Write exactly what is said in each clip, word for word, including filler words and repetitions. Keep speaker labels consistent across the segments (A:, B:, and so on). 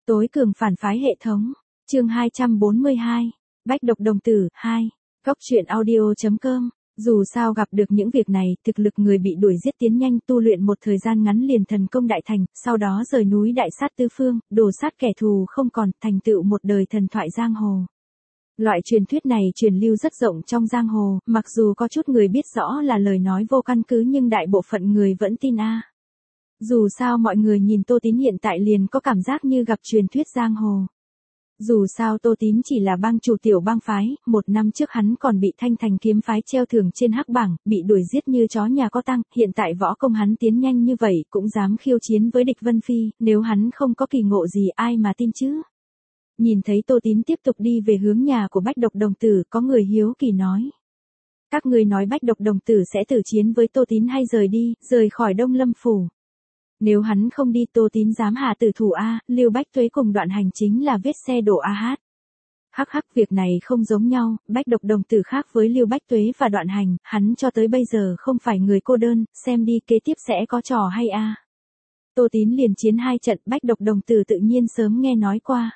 A: Tối cường phản phái hệ thống. Chương hai trăm bốn mươi hai. Bách độc đồng tử hai. Cốc truyện audio chấm com. Dù sao gặp được những việc này, thực lực người bị đuổi giết tiến nhanh, tu luyện một thời gian ngắn liền thần công đại thành, sau đó rời núi đại sát tứ phương, đồ sát kẻ thù không còn, thành tựu một đời thần thoại giang hồ. Loại truyền thuyết này truyền lưu rất rộng trong giang hồ, mặc dù có chút người biết rõ là lời nói vô căn cứ nhưng đại bộ phận người vẫn tin a. Dù sao mọi người nhìn Tô Tín hiện tại liền có cảm giác như gặp truyền thuyết giang hồ. Dù sao Tô Tín chỉ là bang chủ tiểu bang phái, một năm trước hắn còn bị Thanh Thành kiếm phái treo thưởng trên hắc bảng, bị đuổi giết như chó nhà có tang, hiện tại võ công hắn tiến nhanh như vậy cũng dám khiêu chiến với địch Vân Phi, nếu hắn không có kỳ ngộ gì ai mà tin chứ. Nhìn thấy Tô Tín tiếp tục đi về hướng nhà của Bách Độc đồng tử, có người hiếu kỳ nói. Các ngươi nói Bách Độc đồng tử sẽ tử chiến với Tô Tín hay rời đi, rời khỏi Đông Lâm Phủ. Nếu hắn không đi Tô Tín dám hạ tử thủ a, Lưu Bách Tuế cùng Đoạn Hành chính là vết xe đổ a hát. Hắc hắc, việc này không giống nhau, Bách Độc đồng tử khác với Lưu Bách Tuế và Đoạn Hành, hắn cho tới bây giờ không phải người cô đơn, xem đi kế tiếp sẽ có trò hay a. Tô Tín liền chiến hai trận, Bách Độc đồng tử tự nhiên sớm nghe nói qua.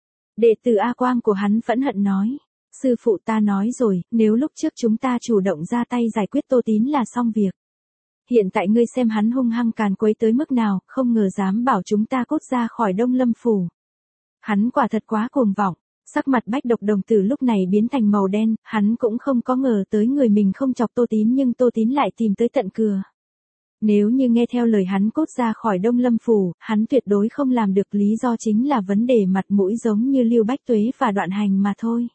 A: Đệ tử A Quang của hắn phẫn hận nói, sư phụ ta nói rồi, nếu lúc trước chúng ta chủ động ra tay giải quyết Tô Tín là xong việc. Hiện tại ngươi xem hắn hung hăng càn quấy tới mức nào, không ngờ dám bảo chúng ta cút ra khỏi Đông Lâm Phủ. Hắn quả thật quá cuồng vọng, sắc mặt Bách Độc đồng tử lúc này biến thành màu đen, hắn cũng không có ngờ tới người mình không chọc Tô Tín nhưng Tô Tín lại tìm tới tận cửa. Nếu như nghe theo lời hắn cút ra khỏi Đông Lâm Phủ, hắn tuyệt đối không làm được, lý do chính là vấn đề mặt mũi giống như Lưu Bách Tuế và Đoạn Hành mà thôi.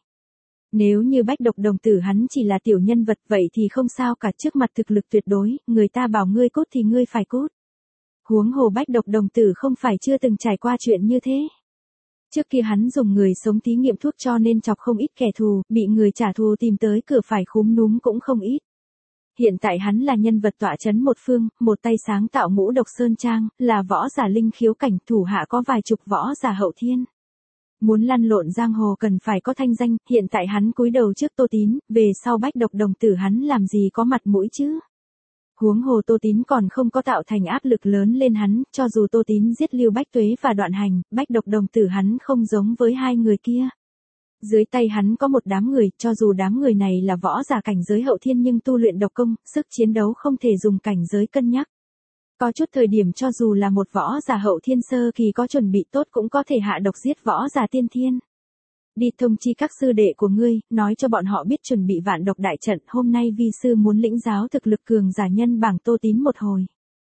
A: Nếu như Bách Độc đồng tử hắn chỉ là tiểu nhân vật vậy thì không sao cả, trước mặt thực lực tuyệt đối, người ta bảo ngươi cút thì ngươi phải cút. Huống hồ Bách Độc đồng tử không phải chưa từng trải qua chuyện như thế. Trước kia hắn dùng người sống thí nghiệm thuốc cho nên chọc không ít kẻ thù, bị người trả thù tìm tới cửa phải khúm núm cũng không ít. Hiện tại hắn là nhân vật tọa chấn một phương, một tay sáng tạo Ngũ Độc Sơn Trang, là võ giả linh khiếu cảnh, thủ hạ có vài chục võ giả hậu thiên. Muốn lăn lộn giang hồ cần phải có thanh danh, hiện tại hắn cúi đầu trước Tô Tín, về sau Bách Độc đồng tử hắn làm gì có mặt mũi chứ. Huống hồ Tô Tín còn không có tạo thành áp lực lớn lên hắn, cho dù Tô Tín giết Lưu Bách Tuế và Đoạn Hành, Bách Độc đồng tử hắn không giống với hai người kia. Dưới tay hắn có một đám người, cho dù đám người này là võ giả cảnh giới hậu thiên nhưng tu luyện độc công, sức chiến đấu không thể dùng cảnh giới cân nhắc. Có chút thời điểm cho dù là một võ giả hậu thiên sơ kỳ có chuẩn bị tốt cũng có thể hạ độc giết võ giả tiên thiên. Đi thông chi các sư đệ của ngươi, nói cho bọn họ biết chuẩn bị vạn độc đại trận, hôm nay vi sư muốn lĩnh giáo thực lực cường giả nhân bảng Tô Tín một hồi.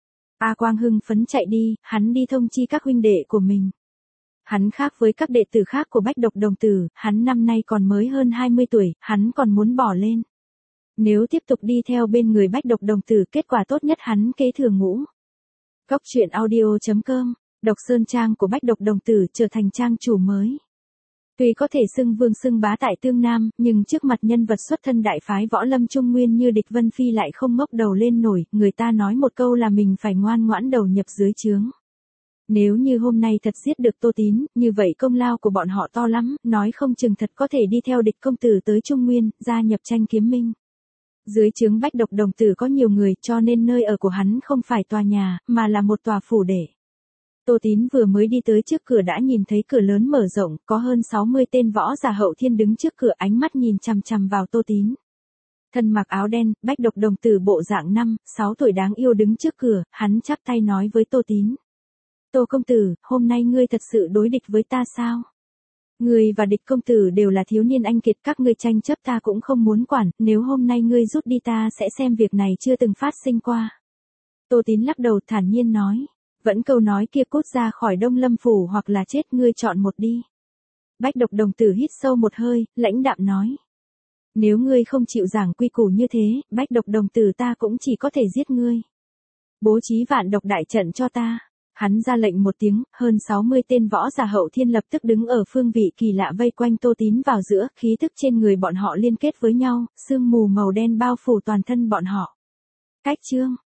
A: A Quang hưng phấn chạy đi, hắn đi thông chi các huynh đệ của mình. Hắn khác với các đệ tử khác của Bách Độc đồng tử, hắn năm nay còn mới hơn hai mươi tuổi, hắn còn muốn bỏ lên. Nếu tiếp tục đi theo bên người Bách Độc đồng tử, kết quả tốt nhất hắn kế thừa Ngũ. Cốc truyện audio chấm com. Độc Sơn Trang của Bách Độc đồng tử trở thành trang chủ mới. Tuy có thể xưng vương xưng bá tại Tương Nam, nhưng trước mặt nhân vật xuất thân đại phái võ lâm Trung Nguyên như địch Vân Phi lại không ngóc đầu lên nổi, người ta nói một câu là mình phải ngoan ngoãn đầu nhập dưới trướng. Nếu như hôm nay thật giết được Tô Tín, như vậy công lao của bọn họ to lắm, nói không chừng thật có thể đi theo địch công tử tới Trung Nguyên, gia nhập tranh kiếm minh. Dưới trướng Bách Độc đồng tử có nhiều người cho nên nơi ở của hắn không phải tòa nhà, mà là một tòa phủ để. Tô Tín vừa mới đi tới trước cửa đã nhìn thấy cửa lớn mở rộng, có hơn sáu mươi tên võ giả hậu thiên đứng trước cửa, ánh mắt nhìn chằm chằm vào Tô Tín. Thân mặc áo đen, Bách Độc đồng tử bộ dạng năm, sáu tuổi đáng yêu đứng trước cửa, hắn chắp tay nói với Tô Tín. Tô công tử, hôm nay ngươi thật sự đối địch với ta sao? Ngươi và địch công tử đều là thiếu niên anh kiệt, các ngươi tranh chấp ta cũng không muốn quản, nếu hôm nay ngươi rút đi ta sẽ xem việc này chưa từng phát sinh qua. Tô Tín lắc đầu thản nhiên nói, vẫn câu nói kia, cút ra khỏi Đông Lâm Phủ hoặc là chết, ngươi chọn một đi. Bách Độc đồng tử hít sâu một hơi, lãnh đạm nói. Nếu ngươi không chịu giảng quy củ như thế, Bách Độc đồng tử ta cũng chỉ có thể giết ngươi. Bố trí vạn độc đại trận cho ta. Hắn ra lệnh một tiếng, hơn sáu mươi tên võ giả hậu thiên lập tức đứng ở phương vị kỳ lạ vây quanh Tô Tín vào giữa, khí tức trên người bọn họ liên kết với nhau, sương mù màu đen bao phủ toàn thân bọn họ. Cách chương.